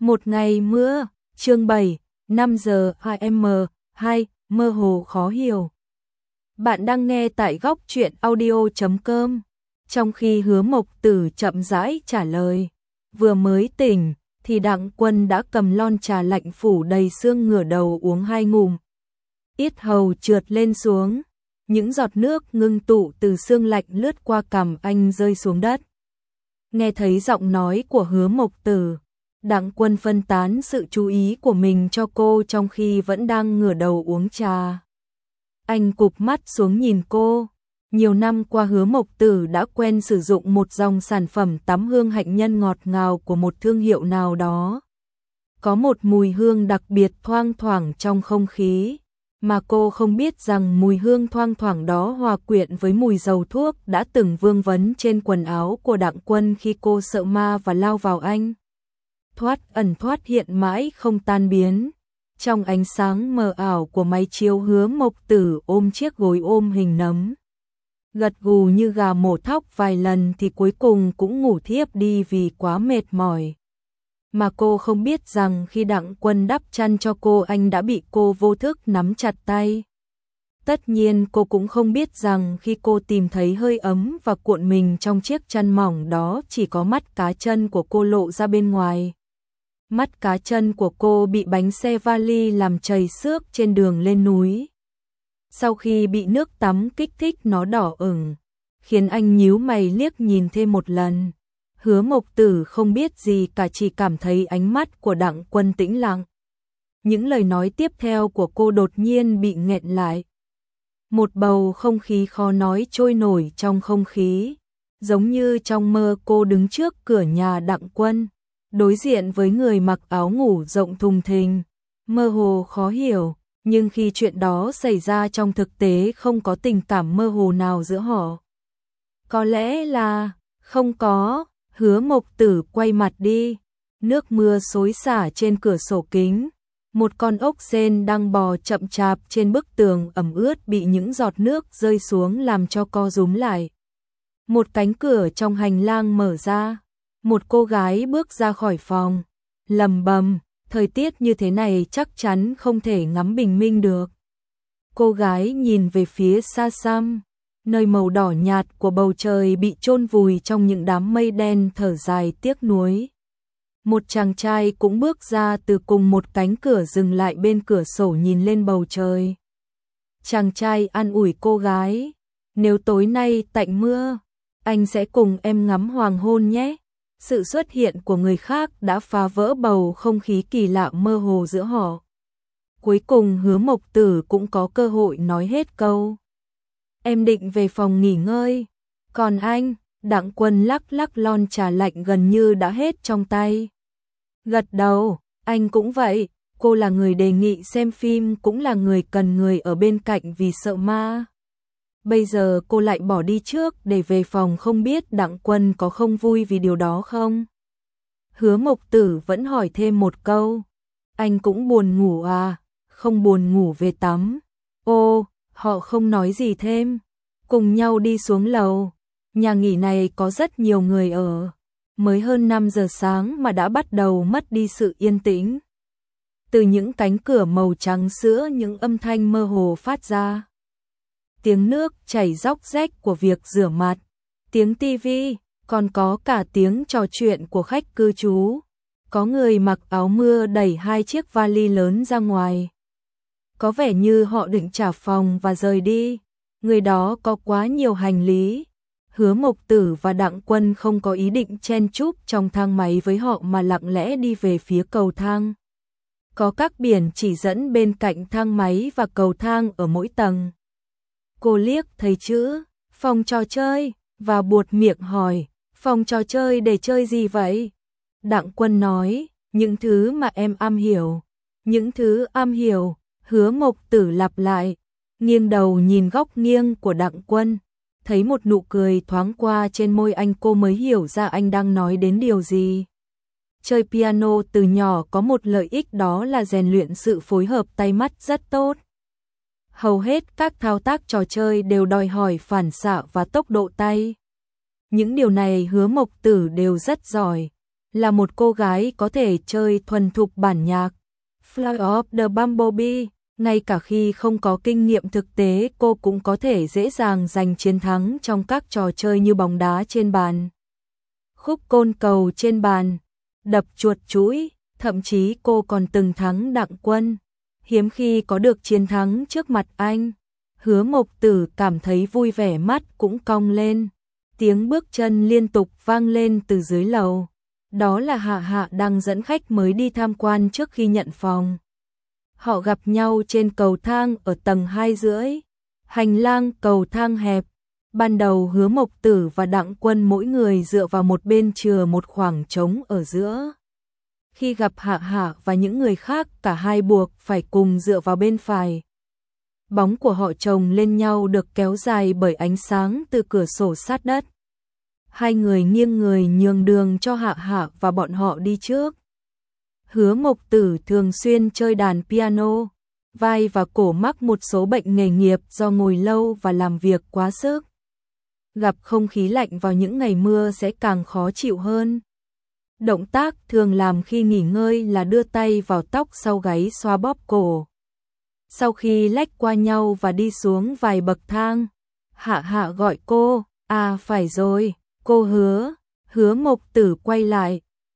Một ngày mưa, chương 7, 5 giờ AM, 2, mơ hồ khó hiểu. Bạn đang nghe tại góc truyện audio.com. Trong khi Hứa Mộc Tử chậm rãi trả lời, vừa mới tỉnh thì Đặng Quân đã cầm lon trà lạnh phủ đầy sương ngửa đầu uống 2 ngụm. Yết hầu trượt lên xuống, những giọt nước ngưng tụ từ sương lạnh lướt qua cằm anh rơi xuống đất. Nghe thấy giọng nói của Hứa Mộc Tử, Đặng Quân phân tán sự chú ý của mình cho cô trong khi vẫn đang ngửa đầu uống trà. Anh cụp mắt xuống nhìn cô. Nhiều năm qua Hứa Mộc Tử đã quen sử dụng một dòng sản phẩm tắm hương hạnh nhân ngọt ngào của một thương hiệu nào đó. Có một mùi hương đặc biệt thoang thoảng trong không khí, mà cô không biết rằng mùi hương thoang thoảng đó hòa quyện với mùi dầu thuốc đã từng vương vấn trên quần áo của Đặng Quân khi cô sợ ma và lao vào anh. Thoát ẩn thoát hiện mãi không tan biến. Trong ánh sáng mờ ảo của máy chiếu, Hứa Mộc Tử ôm chiếc gối ôm hình nấm, gật gù như gà mổ thóc vài lần thì cuối cùng cũng ngủ thiếp đi vì quá mệt mỏi. Mà cô không biết rằng khi Đặng Quân đắp chăn cho cô, anh đã bị cô vô thức nắm chặt tay. Tất nhiên cô cũng không biết rằng khi cô tìm thấy hơi ấm và cuộn mình trong chiếc chăn mỏng đó, chỉ có mắt cá chân của cô lộ ra bên ngoài. Mắt cá chân của cô bị bánh xe vali làm trầy xước trên đường lên núi. Sau khi bị nước tắm kích thích, nó đỏ ửng, khiến anh nhíu mày liếc nhìn thêm một lần. Hứa Mộc Tử không biết gì cả, chỉ cảm thấy ánh mắt của Đặng Quân tĩnh lặng. Những lời nói tiếp theo của cô đột nhiên bị nghẹn lại. Một bầu không khí khó nói trôi nổi trong không khí, giống như trong mơ cô đứng trước cửa nhà Đặng Quân, đối diện với người mặc áo ngủ rộng thùng thình, mơ hồ khó hiểu, nhưng khi chuyện đó xảy ra trong thực tế không có tình cảm mơ hồ nào giữa họ. Có lẽ là không có. Hứa Mộc Tử quay mặt đi, nước mưa xối xả trên cửa sổ kính, một con ốc sên đang bò chậm chạp trên bức tường ẩm ướt bị những giọt nước rơi xuống làm cho co rúm lại. Một cánh cửa trong hành lang mở ra, một cô gái bước ra khỏi phòng, lầm bầm, thời tiết như thế này chắc chắn không thể ngắm bình minh được. Cô gái nhìn về phía xa xăm, nơi màu đỏ nhạt của bầu trời bị chôn vùi trong những đám mây đen, thở dài tiếc nuối. Một chàng trai cũng bước ra từ cùng một cánh cửa, dừng lại bên cửa sổ nhìn lên bầu trời. Chàng trai an ủi cô gái, nếu tối nay tạnh mưa, anh sẽ cùng em ngắm hoàng hôn nhé. Sự xuất hiện của người khác đã phá vỡ bầu không khí kỳ lạ mơ hồ giữa họ. Cuối cùng Hứa Mộc Tử cũng có cơ hội nói hết câu. Em định về phòng nghỉ ngơi. Còn anh? Đặng Quân lắc lắc lon trà lạnh gần như đã hết trong tay. Gật đầu, anh cũng vậy. Cô là người đề nghị xem phim, cũng là người cần người ở bên cạnh vì sợ ma. Bây giờ cô lại bỏ đi trước để về phòng, không biết Đặng Quân có không vui vì điều đó không? Hứa Mộc Tử vẫn hỏi thêm một câu. Anh cũng buồn ngủ à? Không buồn ngủ về tắm. Ô, họ không nói gì thêm. Cùng nhau đi xuống lầu. Nhà nghỉ này có rất nhiều người ở. Mới hơn 5 giờ sáng mà đã bắt đầu mất đi sự yên tĩnh. Từ những cánh cửa màu trắng sữa, những âm thanh mơ hồ phát ra. Tiếng nước chảy róc rách của việc rửa mặt, tiếng tivi, còn có cả tiếng trò chuyện của khách cư trú. Có người mặc áo mưa đẩy 2 chiếc vali lớn ra ngoài. Có vẻ như họ định trả phòng và rời đi. Người đó có quá nhiều hành lý. Hứa Mộc Tử và Đặng Quân không có ý định chen chúc trong thang máy với họ mà lặng lẽ đi về phía cầu thang. Có các biển chỉ dẫn bên cạnh thang máy và cầu thang ở mỗi tầng. Cô liếc thấy chữ phòng trò chơi và buột miệng hỏi, phòng trò chơi để chơi gì vậy? Đặng Quân nói, những thứ mà em am hiểu. Những thứ am hiểu. Hứa Mộc Tử lặp lại, nghiêng đầu nhìn góc nghiêng của Đặng Quân, thấy một nụ cười thoáng qua trên môi anh, cô mới hiểu ra anh đang nói đến điều gì. Chơi piano từ nhỏ có một lợi ích, đó là rèn luyện sự phối hợp tay mắt rất tốt. Hầu hết các thao tác trò chơi đều đòi hỏi phản xạ và tốc độ tay. Những điều này Hứa Mộc Tử đều rất giỏi. là một cô gái có thể chơi thuần thục bản nhạc. Fly of the Bumblebee, ngay cả khi không có kinh nghiệm thực tế cô cũng có thể dễ dàng giành chiến thắng trong các trò chơi như bóng đá trên bàn, khúc côn cầu trên bàn, đập chuột chũi, thậm chí cô còn từng thắng Đặng Quân. Hiếm khi có được chiến thắng trước mặt anh, Hứa Mộc Tử cảm thấy vui vẻ, mắt cũng cong lên. Tiếng bước chân liên tục vang lên từ dưới lầu. Đó là Hạ Hạ đang dẫn khách mới đi tham quan trước khi nhận phòng. Họ gặp nhau trên cầu thang ở tầng 2 rưỡi. Hành lang cầu thang hẹp. Ban đầu Hứa Mộc Tử và Đặng Quân mỗi người dựa vào một bên, chừa một khoảng trống ở giữa. Khi gặp Hạ Hạ và những người khác, cả hai buộc phải cùng dựa vào bên phải. Bóng của họ chồng lên nhau được kéo dài bởi ánh sáng từ cửa sổ sát đất. Hai người nghiêng người nhường đường cho Hạ Hạ và bọn họ đi trước. Hứa Mộc Tử thường xuyên chơi đàn piano, vai và cổ mắc một số bệnh nghề nghiệp do ngồi lâu và làm việc quá sức. Gặp không khí lạnh vào những ngày mưa sẽ càng khó chịu hơn. Động tác thường làm khi nghỉ ngơi là đưa tay vào tóc sau gáy xoa bóp cổ. Sau khi lách qua nhau và đi xuống vài bậc thang, Hạ Hạ gọi cô, "À phải rồi, cô Hứa." Hứa Mộc Tử quay lại,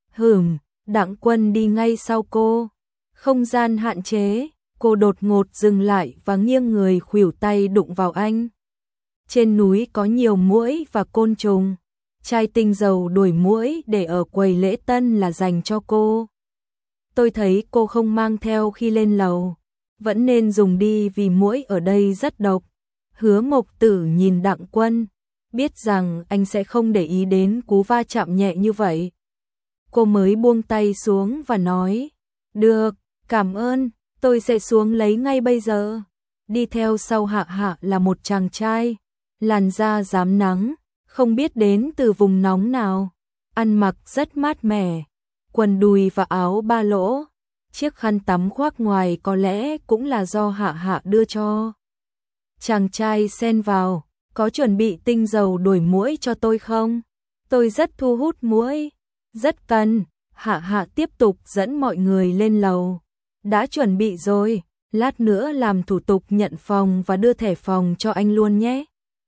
Đặng Quân đi ngay sau cô. Không gian hạn chế, cô đột ngột dừng lại và nghiêng người khuỷu tay đụng vào anh. Trên núi có nhiều muỗi và côn trùng. Chai tinh dầu đuổi muỗi để ở quầy lễ tân là dành cho cô. Tôi thấy cô không mang theo khi lên lầu. Vẫn nên dùng đi vì muỗi ở đây rất độc. Hứa Mộc Tử nhìn Đặng Quân, biết rằng anh sẽ không để ý đến cú va chạm nhẹ như vậy. Cô mới buông tay xuống và nói, "Được, cảm ơn, tôi sẽ xuống lấy ngay bây giờ." Đi theo sau Hạ Hạ là một chàng trai, làn da rám nắng, không biết đến từ vùng nóng nào, ăn mặc rất mát mẻ, quần đùi và áo ba lỗ. Chiếc khăn tắm khoác ngoài có lẽ cũng là do Hạ Hạ đưa cho. Chàng trai xen vào, "Có chuẩn bị tinh dầu đuổi muỗi cho tôi không? Tôi rất thu hút muỗi." "Rất cần." Hạ Hạ tiếp tục dẫn mọi người lên lầu. "Đã chuẩn bị rồi, lát nữa làm thủ tục nhận phòng và đưa thẻ phòng cho anh luôn nhé."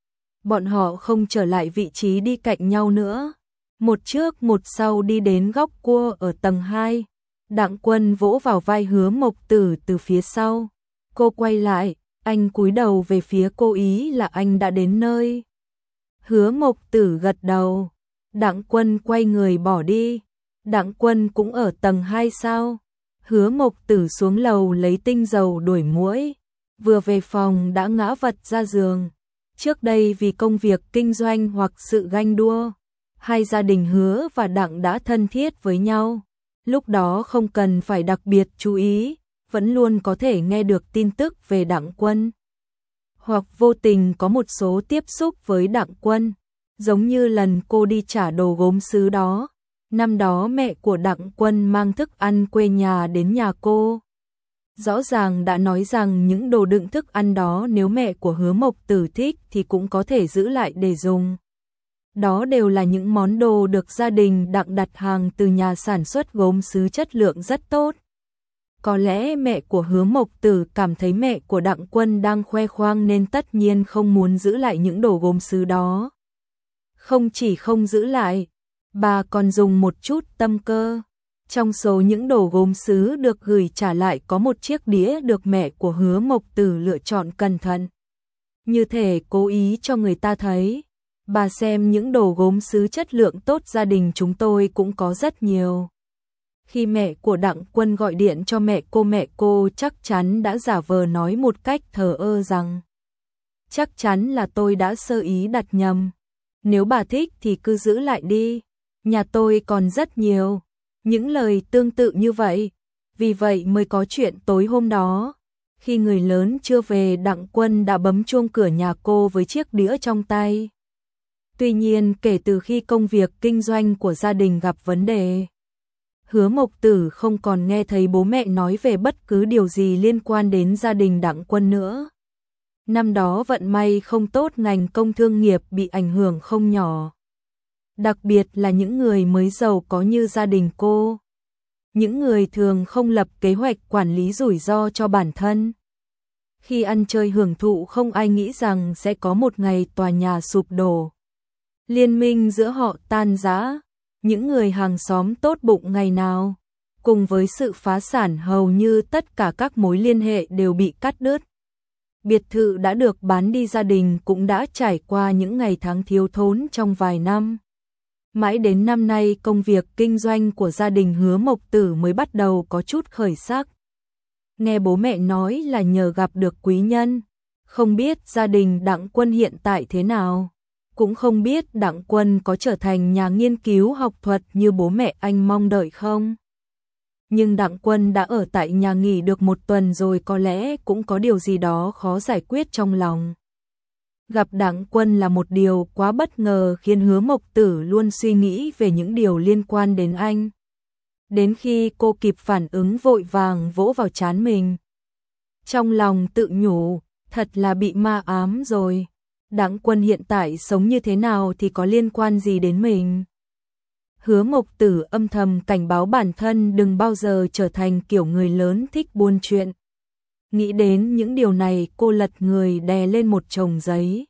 Bọn họ không trở lại vị trí đi cạnh nhau nữa. Một trước một sau đi đến góc cua ở tầng 2. Đặng Quân vỗ vào vai Hứa Mộc Tử từ phía sau. Cô quay lại, anh cúi đầu về phía cô, ý là anh đã đến nơi. Hứa Mộc Tử gật đầu. Đặng Quân quay người bỏ đi. Đặng Quân cũng ở tầng 2 sao? Hứa Mộc Tử xuống lầu lấy tinh dầu đuổi muỗi. Vừa về phòng đã ngã vật ra giường. Trước đây vì công việc kinh doanh hoặc sự ganh đua, hai gia đình Hứa và Đặng đã thân thiết với nhau. Lúc đó không cần phải đặc biệt chú ý, vẫn luôn có thể nghe được tin tức về Đặng Quân. Hoặc vô tình có một số tiếp xúc với Đặng Quân, giống như lần cô đi trả đồ gốm sứ đó. Năm đó mẹ của Đặng Quân mang thức ăn quê nhà đến nhà cô. Rõ ràng đã nói rằng những đồ đựng thức ăn đó nếu mẹ của Hứa Mộc Tử thích thì cũng có thể giữ lại để dùng. Đó đều là những món đồ được gia đình Đặng đặt hàng từ nhà sản xuất gốm sứ chất lượng rất tốt. Có lẽ mẹ của Hứa Mộc Tử cảm thấy mẹ của Đặng Quân đang khoe khoang nên tất nhiên không muốn giữ lại những đồ gốm sứ đó. Không chỉ không giữ lại, bà còn dùng một chút tâm cơ. Trong số những đồ gốm sứ được gửi trả lại có một chiếc đĩa được mẹ của Hứa Mộc Tử lựa chọn cẩn thận. Như thể cố ý cho người ta thấy, bà xem những đồ gốm sứ chất lượng tốt gia đình chúng tôi cũng có rất nhiều. Khi mẹ của Đặng Quân gọi điện cho mẹ cô chắc chắn đã giả vờ nói một cách thờ ơ rằng chắc chắn là tôi đã sơ ý đặt nhầm. Nếu bà thích thì cứ giữ lại đi, nhà tôi còn rất nhiều. Những lời tương tự như vậy, vì vậy mới có chuyện tối hôm đó. Khi người lớn chưa về, Đặng Quân đã bấm chuông cửa nhà cô với chiếc đĩa trong tay. Tuy nhiên kể từ khi công việc kinh doanh của gia đình gặp vấn đề, Hứa Mộc Tử không còn nghe thấy bố mẹ nói về bất cứ điều gì liên quan đến gia đình Đặng Quân nữa. Năm đó vận may không tốt, ngành công thương nghiệp bị ảnh hưởng không nhỏ. Đặc biệt là những người mới giàu có như gia đình cô. Những người thường không lập kế hoạch quản lý rủi ro cho bản thân. Khi ăn chơi hưởng thụ không ai nghĩ rằng sẽ có một ngày tòa nhà sụp đổ. Liên minh giữa họ tan rã, những người hàng xóm tốt bụng ngày nào. Cùng với sự phá sản hầu như tất cả các mối liên hệ đều bị cắt đứt. Biệt thự đã được bán đi, gia đình cũng đã trải qua những ngày tháng thiếu thốn trong vài năm. Mãi đến năm nay công việc kinh doanh của gia đình Hứa Mộc Tử mới bắt đầu có chút khởi sắc. Nghe bố mẹ nói là nhờ gặp được quý nhân, không biết gia đình Đặng Quân hiện tại thế nào, cũng không biết Đặng Quân có trở thành nhà nghiên cứu học thuật như bố mẹ anh mong đợi không. Nhưng Đặng Quân đã ở tại nhà nghỉ được một tuần rồi, có lẽ cũng có điều gì đó khó giải quyết trong lòng. Gặp Đặng Quân là một điều quá bất ngờ khiến Hứa Mộc Tử luôn suy nghĩ về những điều liên quan đến anh. Đến khi cô kịp phản ứng vội vàng vỗ vào trán mình. Trong lòng tự nhủ, thật là bị ma ám rồi. Đặng Quân hiện tại sống như thế nào thì có liên quan gì đến mình? Hứa Mộc Tử âm thầm cảnh báo bản thân đừng bao giờ trở thành kiểu người lớn thích buôn chuyện. Nghĩ đến những điều này, cô lật người đè lên một chồng giấy.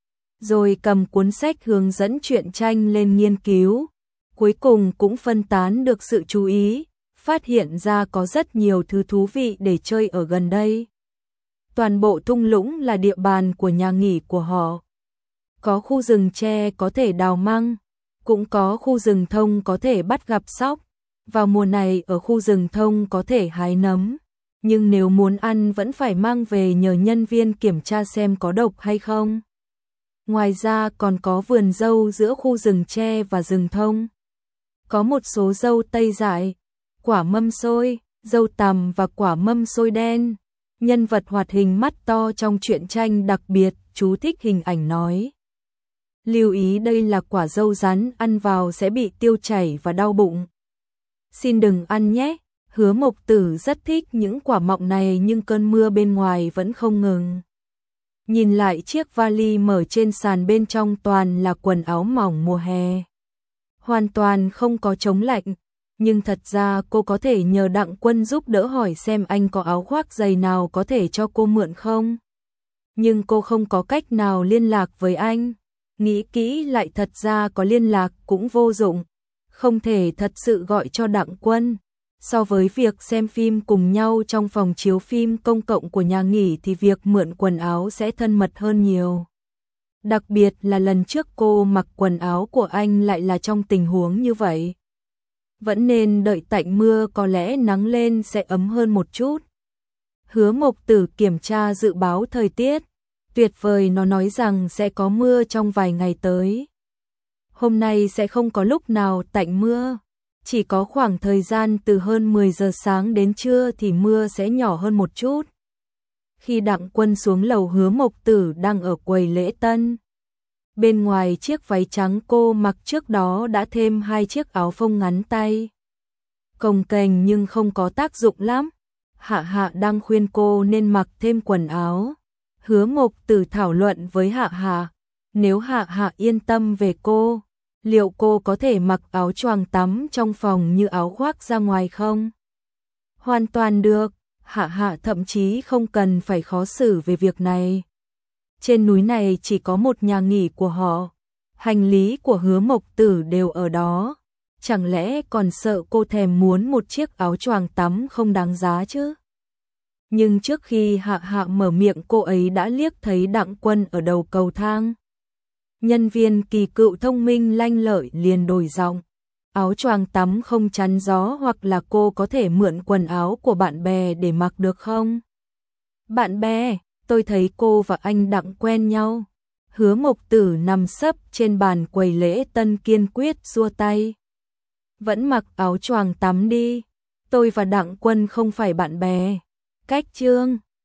Rồi cầm cuốn sách hướng dẫn truyện tranh lên nghiên cứu. Cuối cùng cũng phân tán được sự chú ý, phát hiện ra có rất nhiều thứ thú vị để chơi ở gần đây. Toàn bộ thung lũng là địa bàn của nhà nghỉ của họ. Có khu rừng tre có thể đào măng, cũng có khu rừng thông có thể bắt gặp sóc. Vào mùa này ở khu rừng thông có thể hái nấm, nhưng nếu muốn ăn vẫn phải mang về nhờ nhân viên kiểm tra xem có độc hay không. Ngoài ra còn có vườn dâu giữa khu rừng tre và rừng thông. Có một số dâu tây dại, quả mâm xôi, dâu tằm và quả mâm xôi đen. Nhân vật hoạt hình mắt to trong truyện tranh đặc biệt, chú thích hình ảnh nói. Lưu ý đây là quả dâu rắn, ăn vào sẽ bị tiêu chảy và đau bụng. Xin đừng ăn nhé. Hứa Mộc Tử rất thích những quả mọng này nhưng cơn mưa bên ngoài vẫn không ngừng. Nhìn lại chiếc vali mở trên sàn, bên trong toàn là quần áo mỏng mùa hè. Hoàn toàn không có chống lạnh, nhưng thật ra cô có thể nhờ Đặng Quân giúp đỡ hỏi xem anh có áo khoác dày nào có thể cho cô mượn không. Nhưng cô không có cách nào liên lạc với anh. Nghĩ kỹ lại thật ra có liên lạc cũng vô dụng, không thể thật sự gọi cho Đặng Quân. So với việc xem phim cùng nhau trong phòng chiếu phim công cộng của nhà nghỉ thì việc mượn quần áo sẽ thân mật hơn nhiều. Đặc biệt là lần trước cô mặc quần áo của anh lại là trong tình huống như vậy. Vẫn nên đợi tạnh mưa, có lẽ nắng lên sẽ ấm hơn một chút. Hứa Mộc Tử kiểm tra dự báo thời tiết. Tuyệt vời, nó nói rằng sẽ có mưa trong vài ngày tới. Hôm nay sẽ không có lúc nào tạnh mưa. Chỉ có khoảng thời gian từ hơn 10 giờ sáng đến trưa thì mưa sẽ nhỏ hơn một chút. Khi Đặng Quân xuống lầu, Hứa Mộc Tử đang ở quầy lễ tân. Bên ngoài chiếc váy trắng cô mặc trước đó đã thêm 2 chiếc áo phông ngắn tay. Cồng kềnh nhưng không có tác dụng lắm. Hạ Hạ đang khuyên cô nên mặc thêm quần áo. Hứa Mộc Tử thảo luận với Hạ Hạ. Nếu Hạ Hạ yên tâm về cô, liệu cô có thể mặc áo choàng tắm trong phòng như áo khoác ra ngoài không? Hoàn toàn được. Hạ Hạ thậm chí không cần phải khó xử về việc này. Trên núi này chỉ có một nhà nghỉ của họ. Hành lý của Hứa Mộc Tử đều ở đó. Chẳng lẽ còn sợ cô thèm muốn một chiếc áo choàng tắm không đáng giá chứ? Nhưng trước khi Hạ Hạ mở miệng, cô ấy đã liếc thấy Đặng Quân ở đầu cầu thang. Nhân viên kỳ cựu thông minh lanh lợi liền đổi giọng. Áo choàng tắm không chắn gió, hoặc là cô có thể mượn quần áo của bạn bè để mặc được không? Bạn bè? Tôi thấy cô và anh Đặng quen nhau. Hứa Mộc Tử nằm sấp trên bàn quầy lễ tân kiên quyết xua tay. Vẫn mặc áo choàng tắm đi. Tôi và Đặng Quân không phải bạn bè. Cách chương